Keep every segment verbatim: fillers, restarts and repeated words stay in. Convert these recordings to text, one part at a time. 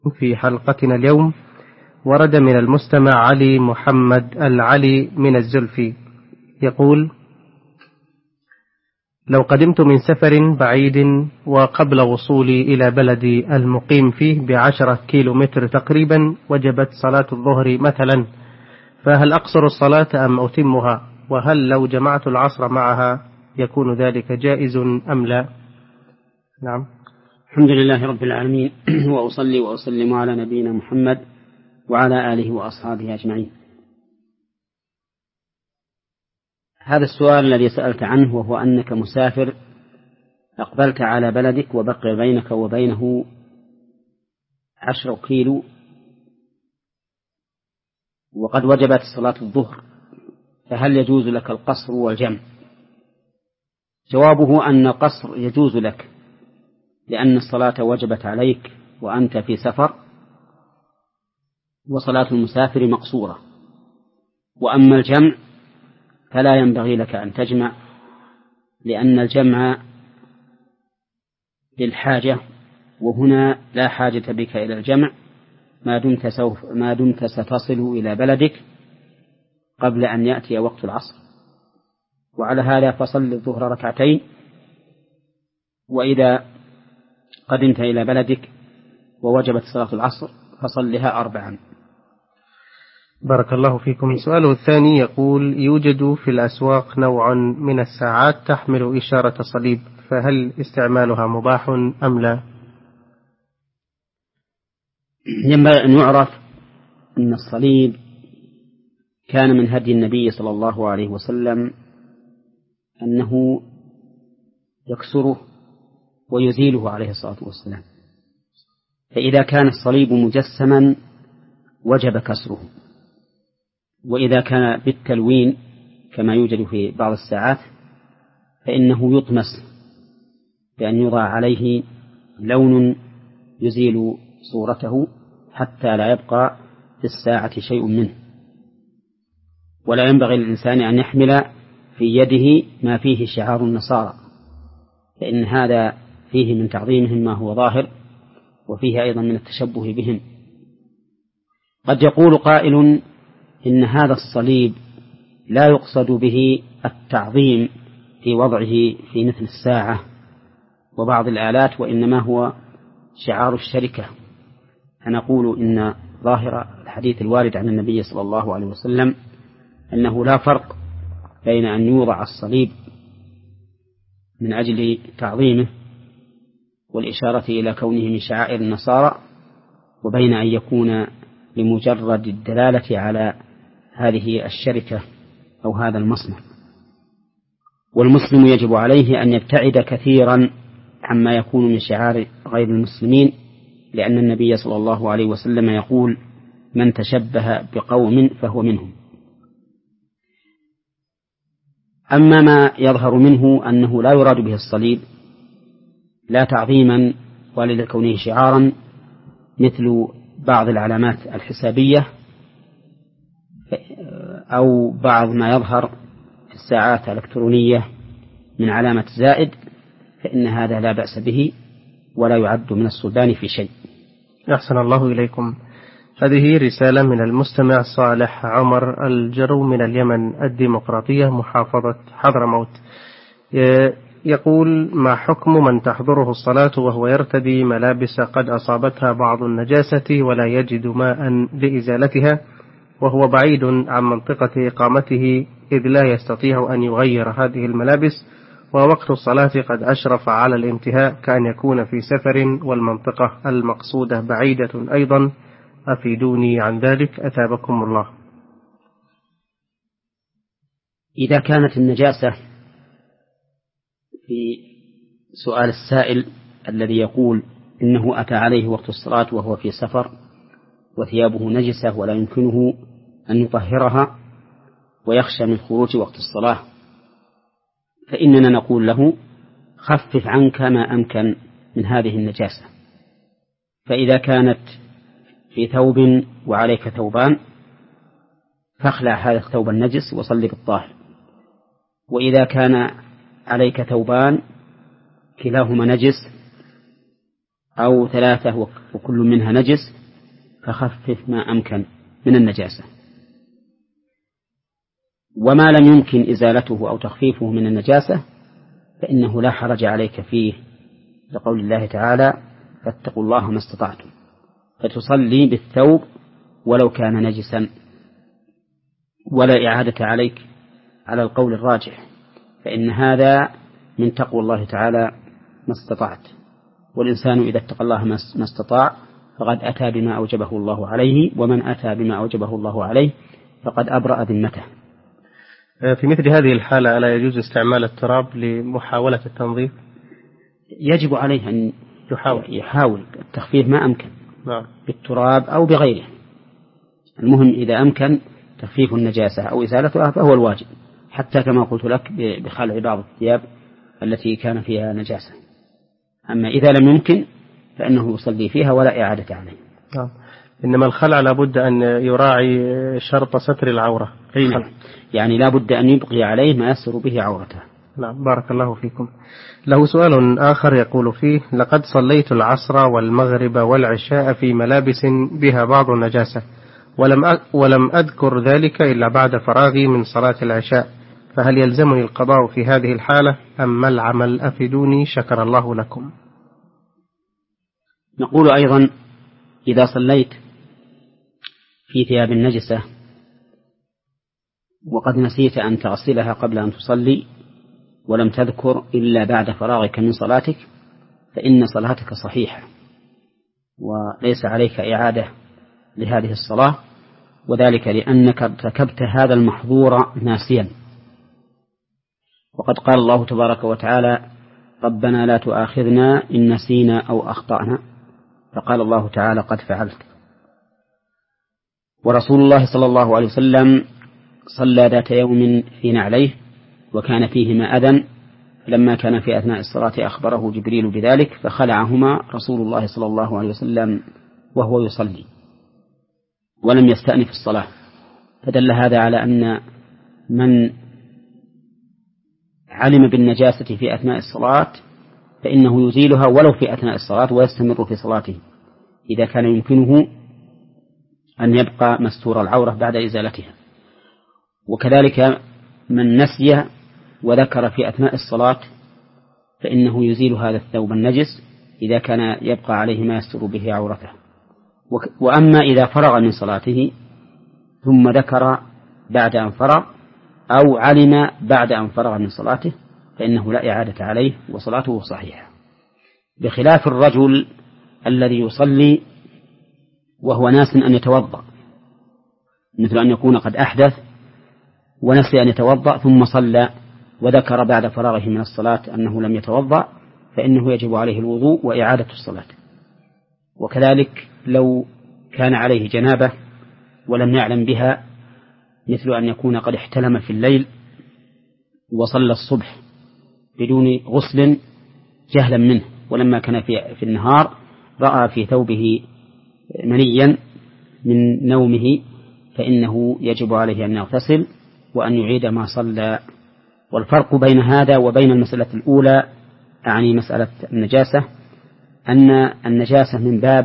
في حلقتنا اليوم ورد من المستمع علي محمد العلي من الزلفي يقول: لو قدمت من سفر بعيد وقبل وصولي إلى بلدي المقيم فيه بعشرة كيلو متر تقريبا وجبت صلاة الظهر مثلا، فهل أقصر الصلاة أم أتمها؟ وهل لو جمعت العصر معها يكون ذلك جائز أم لا؟ نعم. الحمد لله رب العالمين، وأصلي وأسلم على نبينا محمد وعلى آله وأصحابه أجمعين. هذا السؤال الذي سألت عنه وهو أنك مسافر أقبلت على بلدك وبقي بينك وبينه عشر كيلو وقد وجبت صلاة الظهر، فهل يجوز لك القصر والجمع؟ جوابه أن القصر يجوز لك لأن الصلاة وجبت عليك وأنت في سفر، وصلاة المسافر مقصورة. وأما الجمع فلا ينبغي لك أن تجمع، لأن الجمع للحاجة، وهنا لا حاجة بك إلى الجمع ما دمت, سوف ما دمت ستصل إلى بلدك قبل أن يأتي وقت العصر. وعلى هذا فصل الظهر ركعتين، وإذا قدمت إلى بلدك ووجبت صلاة العصر فصلها أربعا. بارك الله فيكم. سؤاله الثاني يقول: يوجد في الأسواق نوع من الساعات تحمل إشارة صليب، فهل استعمالها مباح أم لا؟ ينبغي أن يعرف أن الصليب كان من هدي النبي صلى الله عليه وسلم أنه يكسره ويزيله عليه الصلاة والسلام، فإذا كان الصليب مجسما وجب كسره، وإذا كان بالتلوين كما يوجد في بعض الساعات فإنه يطمس بأن يضع عليه لون يزيل صورته حتى لا يبقى في الساعة شيء منه. ولا ينبغي للإنسان أن يحمل في يده ما فيه شعار النصارى، فإن هذا فيه من تعظيمهم ما هو ظاهر، وفيه أيضا من التشبه بهم. قد يقول قائل إن هذا الصليب لا يقصد به التعظيم في وضعه في مثل الساعة وبعض الآلات، وإنما هو شعار الشركة. فنقول إن ظاهر الحديث الوارد عن النبي صلى الله عليه وسلم أنه لا فرق بين أن يوضع الصليب من أجل تعظيمه والإشارة إلى كونه من شعائر النصارى، وبين أن يكون لمجرد الدلالة على هذه الشركة أو هذا المصنع. والمسلم يجب عليه أن يبتعد كثيرا عما يكون من شعار غير المسلمين، لأن النبي صلى الله عليه وسلم يقول: من تشبه بقوم فهو منهم. أما ما يظهر منه أنه لا يراد به الصليب لا تعظيما ولا لكونه شعارا، مثل بعض العلامات الحسابية أو بعض ما يظهر في الساعات الإلكترونية من علامة زائد، فإن هذا لا بأس به ولا يعد من الصلبان في شيء. أحسن الله إليكم. هذه رسالة من المستمع صالح عمر الجرو من اليمن الديمقراطية محافظة حضرموت، يقول: ما حكم من تحضره الصلاة وهو يرتدي ملابس قد أصابتها بعض النجاسة ولا يجد ماء لإزالتها، وهو بعيد عن منطقة إقامته إذ لا يستطيع أن يغير هذه الملابس، ووقت الصلاة قد أشرف على الانتهاء كأن يكون في سفر والمنطقة المقصودة بعيدة أيضا، أفيدوني عن ذلك أثابكم الله. إذا كانت النجاسة في سؤال السائل الذي يقول إنه أتى عليه وقت الصلاة وهو في سفر وثيابه نجسة ولا يمكنه أن يطهرها ويخشى من خروج وقت الصلاة، فإننا نقول له: خفف عنك ما أمكن من هذه النجاسة. فإذا كانت في ثوب وعليك ثوبان فاخلع هذا الثوب النجس وصل بالطاهر، وإذا كان عليك ثوبان كلاهما نجس أو ثلاثة وكل منها نجس فخفف ما أمكن من النجاسة. وما لم يمكن إزالته أو تخفيفه من النجاسة فإنه لا حرج عليك فيه، لقول الله تعالى: فاتقوا الله ما استطعتم، فتصلي بالثوب ولو كان نجسا، ولا إعادة عليك على القول الراجح، فإن هذا من تقوى الله تعالى ما استطعت. والإنسان إذا اتقى الله ما استطاع فقد أتى بما أوجبه الله عليه، ومن أتى بما أوجبه الله عليه فقد أبرأ ذمته. في مثل هذه الحالة ألا يجوز استعمال التراب لمحاولة التنظيف؟ يجب عليه أن يحاول, يحاول التخفيف ما أمكن نعم. بالتراب أو بغيره، المهم إذا أمكن تخفيف النجاسة أو إزالتها فهو الواجب، حتى كما قلت لك بخلع بعض الثياب التي كان فيها نجاسة. أما إذا لم يمكن فإنه يصلي فيها ولا إعادة عليه. نعم. إنما الخلع لابد أن يراعي شرط ستر العورة. نعم. يعني لابد أن يبقي عليه ما يستر به عورته. نعم. بارك الله فيكم. له سؤال آخر يقول فيه: لقد صليت العصر والمغرب والعشاء في ملابس بها بعض النجاسة، ولم ولم أذكر ذلك إلا بعد فراغي من صلاة العشاء، فهل يلزمني القضاء في هذه الحالة أم ما العمل؟ أفيدوني شكر الله لكم. نقول أيضا: إذا صليت في ثياب النجسة وقد نسيت أن تغسلها قبل أن تصلي ولم تذكر إلا بعد فراغك من صلاتك فإن صلاتك صحيحة وليس عليك إعادة لهذه الصلاة، وذلك لأنك ارتكبت هذا المحظور ناسيا. وقد قال الله تبارك وتعالى: ربنا لا تؤاخذنا إن نسينا أو أخطأنا، فقال الله تعالى: قد فعلت. ورسول الله صلى الله عليه وسلم صلى ذات يوم في نعليه وكان فيهما أذى، لما كان في أثناء الصلاة أخبره جبريل بذلك فخلعهما رسول الله صلى الله عليه وسلم وهو يصلي ولم يستأنف الصلاة، فدل هذا على أن من علم بالنجاسة في أثناء الصلاة فإنه يزيلها ولو في أثناء الصلاة ويستمر في صلاته إذا كان يمكنه أن يبقى مستور العورة بعد إزالتها. وكذلك من نسي وذكر في أثناء الصلاة فإنه يزيل هذا الثوب النجس إذا كان يبقى عليه ما يستر به عورته. وأما إذا فرغ من صلاته ثم ذكر بعد أن فرغ أو علم بعد أن فرغ من صلاته فإنه لا إعادة عليه وصلاته صحيحة، بخلاف الرجل الذي يصلي وهو ناس أن يتوضأ، مثل أن يكون قد أحدث ونسي أن يتوضأ ثم صلى وذكر بعد فراغه من الصلاة أنه لم يتوضأ فإنه يجب عليه الوضوء وإعادة الصلاة. وكذلك لو كان عليه جنابة ولم يعلم بها، مثل أن يكون قد احتلم في الليل وصلى الصبح بدون غسل جهلا منه، ولما كان في, في النهار رأى في ثوبه منيا من نومه فإنه يجب عليه أن يغتسل وأن يعيد ما صلى. والفرق بين هذا وبين المسألة الأولى أعني مسألة النجاسة أن النجاسة من باب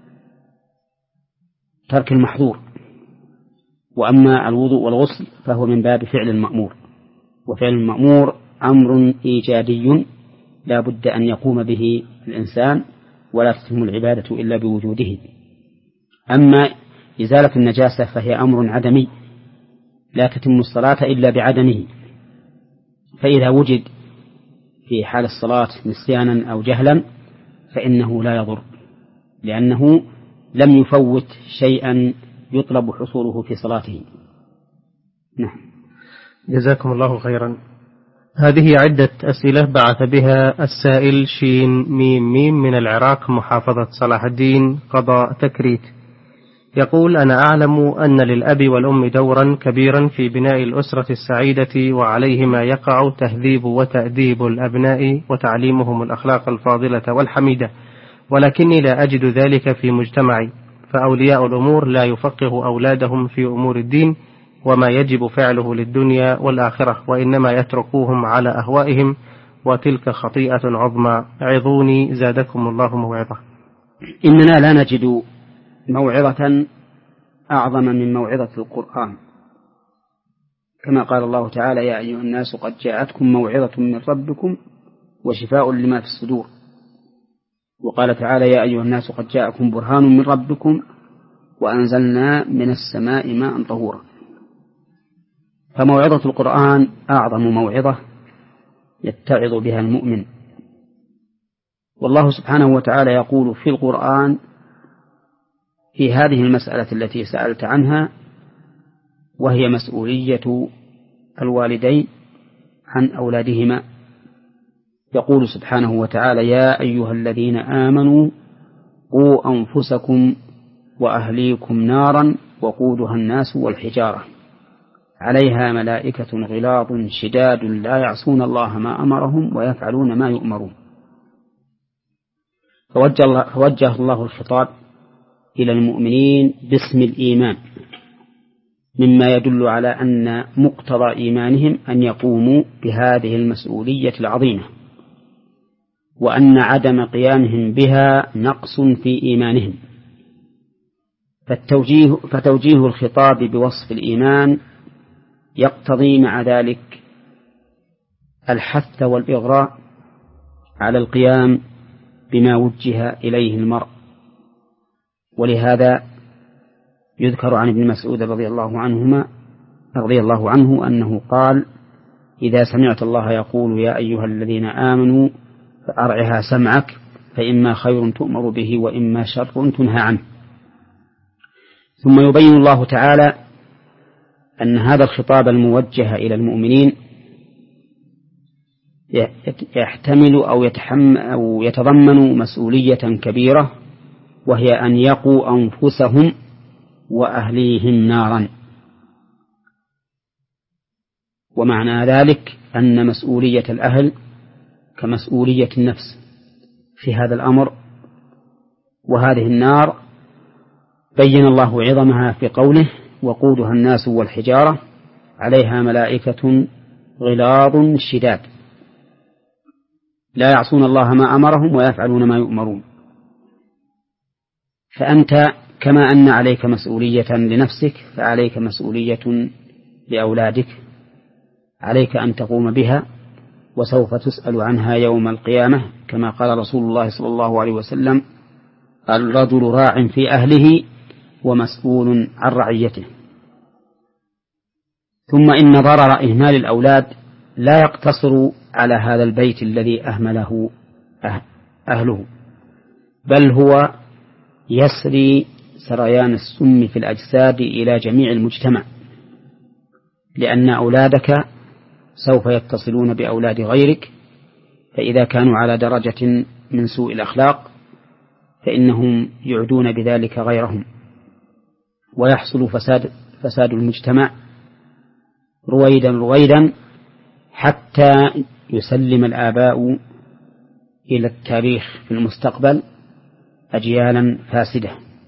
ترك المحظور، وأما الوضوء والغسل فهو من باب فعل المأمور، وفعل المأمور أمر إيجادي لا بد أن يقوم به الإنسان ولا تتم العبادة إلا بوجوده. أما إزالة النجاسة فهي أمر عدمي لا تتم الصلاة إلا بعدمه، فإذا وجد في حال الصلاة نسيانا أو جهلا فإنه لا يضر، لأنه لم يفوت شيئا يطلب حصوله في صلاته. نعم. جزاكم الله خيرا. هذه عدة أسئلة بعث بها السائل شين ميم ميم من العراق محافظة صلاح الدين قضاء تكريت. يقول: أنا أعلم أن للأب والأم دورا كبيرا في بناء الأسرة السعيدة، وعليهما يقع تهذيب وتأديب الأبناء وتعليمهم الأخلاق الفاضلة والحميدة، ولكني لا أجد ذلك في مجتمعي، فأولياء الأمور لا يفقه أولادهم في أمور الدين وما يجب فعله للدنيا والآخرة، وإنما يتركوهم على أهوائهم، وتلك خطيئة عظمى. عظوني زادكم الله موعظة. إننا لا نجد موعظة أعظم من موعظة القرآن، كما قال الله تعالى: يا أيها الناس قد جاءتكم موعظة من ربكم وشفاء لما في الصدور. وقال تعالى: يا أيها الناس قد جاءكم برهان من ربكم وأنزلنا من السماء ماء طهورا. فموعظة القرآن أعظم موعظة يتعظ بها المؤمن. والله سبحانه وتعالى يقول في القرآن في هذه المسألة التي سألت عنها، وهي مسؤولية الوالدين عن أولادهما، يقول سبحانه وتعالى: يا أيها الذين آمنوا قوا أنفسكم وأهليكم نارا وقودها الناس والحجارة عليها ملائكة غلاظ شداد لا يعصون الله ما أمرهم ويفعلون ما يؤمرون. فوجه الله, فوجه الله الخطاب إلى المؤمنين باسم الإيمان، مما يدل على أن مقتضى إيمانهم أن يقوموا بهذه المسؤولية العظيمة، وأن عدم قيامهم بها نقص في إيمانهم. فالتوجيه فتوجيه الخطاب بوصف الإيمان يقتضي مع ذلك الحث والإغراء على القيام بما وجه إليه المرء. ولهذا يذكر عن ابن مسعود رضي الله عنهما رضي الله عنه أنه قال: إذا سمعت الله يقول يا أيها الذين آمنوا فأرعها سمعك فإما خير تؤمر به وإما شر تنهى عنه. ثم يبين الله تعالى أن هذا الخطاب الموجه إلى المؤمنين يحتمل أو يتحمل أو يتضمن مسؤولية كبيرة، وهي أن يقوا أنفسهم وأهليهم نارا. ومعنى ذلك أن مسؤولية الأهل كمسؤولية النفس في هذا الأمر. وهذه النار بين الله عظمها في قوله: وقودها الناس والحجارة عليها ملائكة غلاظ شداد لا يعصون الله ما أمرهم ويفعلون ما يؤمرون. فأنت كما أن عليك مسؤولية لنفسك فعليك مسؤولية لأولادك، عليك أن تقوم بها، وسوف تسأل عنها يوم القيامة، كما قال رسول الله صلى الله عليه وسلم: الرجل راع في أهله ومسؤول عن رعيته. ثم إن ضرر إهمال الأولاد لا يقتصر على هذا البيت الذي أهمله أهله، بل هو يسري سريان السم في الأجساد إلى جميع المجتمع، لأن أولادك سوف يتصلون بأولاد غيرك، فإذا كانوا على درجة من سوء الأخلاق فإنهم يعدون بذلك غيرهم، ويحصل فساد, فساد المجتمع رويدا رويدا حتى يسلم الآباء إلى التاريخ في المستقبل أجيالا فاسدة.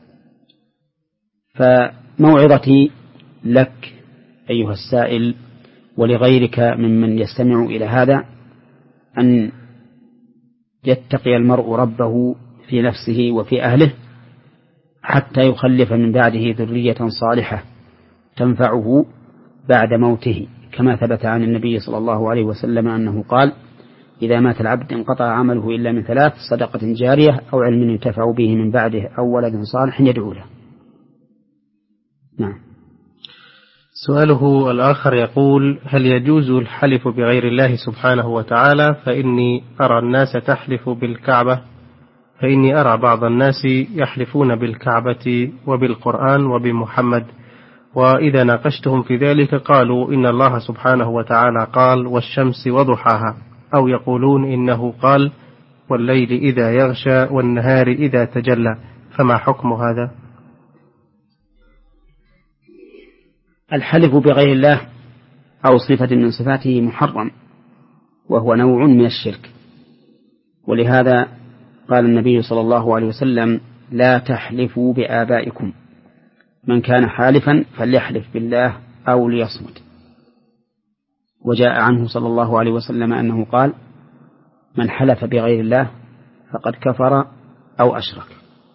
فموعظتي لك أيها السائل ولغيرك ممن يستمع إلى هذا أن يتقي المرء ربه في نفسه وفي أهله حتى يخلف من بعده ذرية صالحة تنفعه بعد موته، كما ثبت عن النبي صلى الله عليه وسلم أنه قال: إذا مات العبد انقطع عمله إلا من ثلاث: صدقة جارية أو علم ينتفع به من بعده أو ولد صالح يدعو له. نعم. سؤاله الآخر يقول: هل يجوز الحلف بغير الله سبحانه وتعالى؟ فإني أرى الناس تحلف بالكعبة فإني أرى بعض الناس يحلفون بالكعبة وبالقرآن وبمحمد، وإذا ناقشتهم في ذلك قالوا إن الله سبحانه وتعالى قال: والشمس وضحاها، أو يقولون إنه قال: والليل إذا يغشى والنهار إذا تجلى، فما حكم هذا؟ الحلف بغير الله أو صفة من صفاته محرم، وهو نوع من الشرك، ولهذا قال النبي صلى الله عليه وسلم: لا تحلفوا بآبائكم، من كان حالفا فليحلف بالله أو ليصمت. وجاء عنه صلى الله عليه وسلم أنه قال: من حلف بغير الله فقد كفر أو أشرك.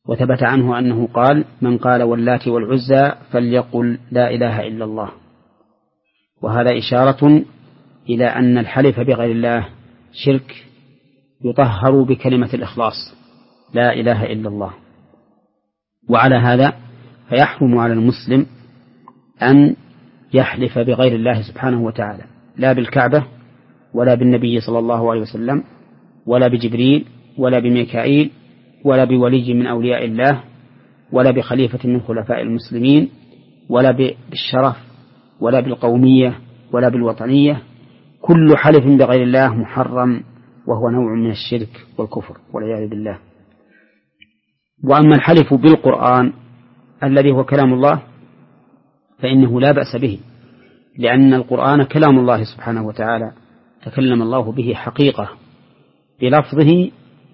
وثبت عنه أنه قال: من قال واللات والعزى فليقل لا إله إلا الله. وهذا إشارة إلى أن الحلف بغير الله شرك يطهر بكلمة الإخلاص لا إله إلا الله. وعلى هذا فيحرم على المسلم أن يحلف بغير الله سبحانه وتعالى، لا بالكعبة ولا بالنبي صلى الله عليه وسلم ولا بجبريل ولا بميكائيل ولا بولي من أولياء الله ولا بخليفة من خلفاء المسلمين ولا بالشرف ولا بالقومية ولا بالوطنية. كل حلف بغير الله محرم، وهو نوع من الشرك والكفر والعياذ بالله. وأما الحلف بالقرآن الذي هو كلام الله فإنه لا بأس به، لأن القرآن كلام الله سبحانه وتعالى، تكلم الله به حقيقة بلفظه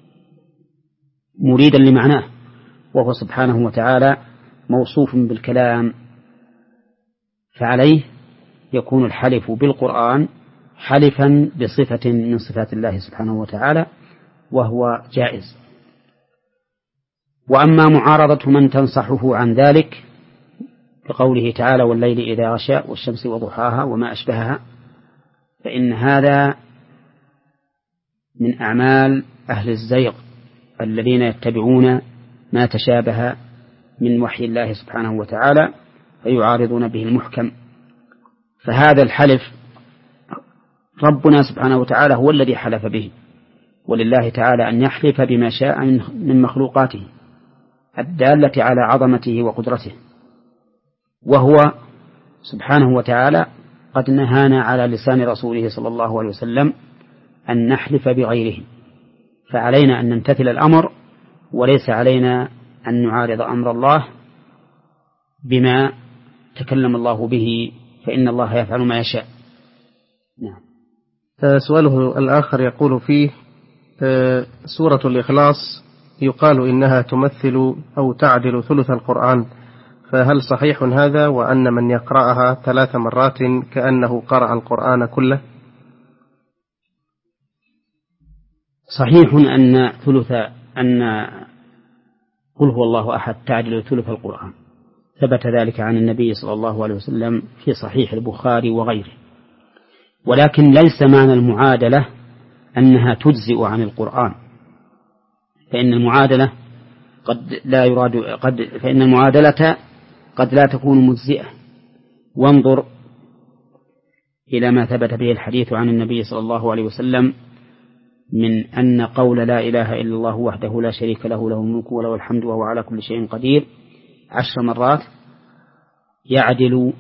مريدا لمعناه، وهو سبحانه وتعالى موصوف بالكلام، فعليه يكون الحلف بالقرآن حلفا بصفة من صفات الله سبحانه وتعالى، وهو جائز. وأما معارضة من تنصحه عن ذلك بقوله تعالى: والليل إذا غشى والشمس وضحاها وما أشبهها، فإن هذا من أعمال أهل الزيغ الذين يتبعون ما تشابه من وحي الله سبحانه وتعالى فيعارضون به المحكم. فهذا الحلف ربنا سبحانه وتعالى هو الذي حلف به، ولله تعالى أن يحلف بما شاء من مخلوقاته الدالة على عظمته وقدرته، وهو سبحانه وتعالى قد نهانا على لسان رسوله صلى الله عليه وسلم أن نحلف بغيره، فعلينا أن نمتثل الأمر، وليس علينا أن نعارض أمر الله بما تكلم الله به، فإن الله يفعل ما يشاء. نعم. سؤاله الآخر يقول فيه: سورة الإخلاص يقال إنها تمثل أو تعدل ثلث القرآن، فهل صحيح هذا، وأن من يقرأها ثلاث مرات كأنه قرأ القرآن كله؟ صحيح أن ثلث أن قل هو الله أحد تعدل ثلث القرآن، ثبت ذلك عن النبي صلى الله عليه وسلم في صحيح البخاري وغيره، ولكن ليس معنى المعادلة أنها تجزئ عن القرآن، فإن المعادلة قد لا يراد قد فإن المعادلة قد لا تكون مجزئة. وانظر إلى ما ثبت به الحديث عن النبي صلى الله عليه وسلم من أن قول لا إله إلا الله وحده لا شريك له له الملك وله الحمد وهو على كل شيء قدير عشر مرات يعدل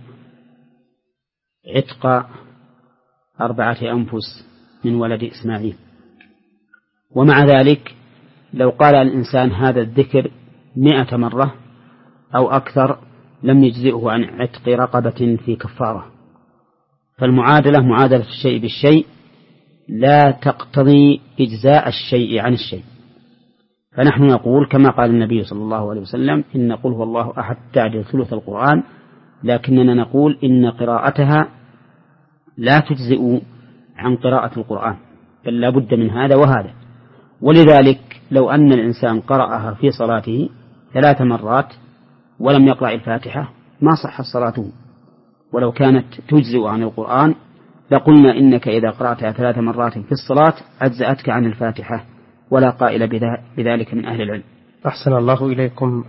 عتق أربعة أنفس من ولد إسماعيل. ومع ذلك لو قال الإنسان هذا الذكر مئة مرة أو أكثر لم يجزئه عن عتق رقبة في كفارة. فالمعادلة معادلة الشيء بالشيء لا تقتضي إجزاء الشيء عن الشيء. فنحن نقول كما قال النبي صلى الله عليه وسلم: إن قل هو الله أحد تعدل ثلث القرآن، لكننا نقول إن قراءتها لا تجزئ عن قراءة القرآن، بل لا بد من هذا وهذا. ولذلك لو أن الإنسان قرأها في صلاته ثلاث مرات ولم يقرأ الفاتحة ما صحت صلاته، ولو كانت تجزئ عن القرآن لقلنا إنك إذا قرأتها ثلاث مرات في الصلاة أجزأتك عن الفاتحة، ولا قائل بذلك من أهل العلم. أحسن الله إليكم.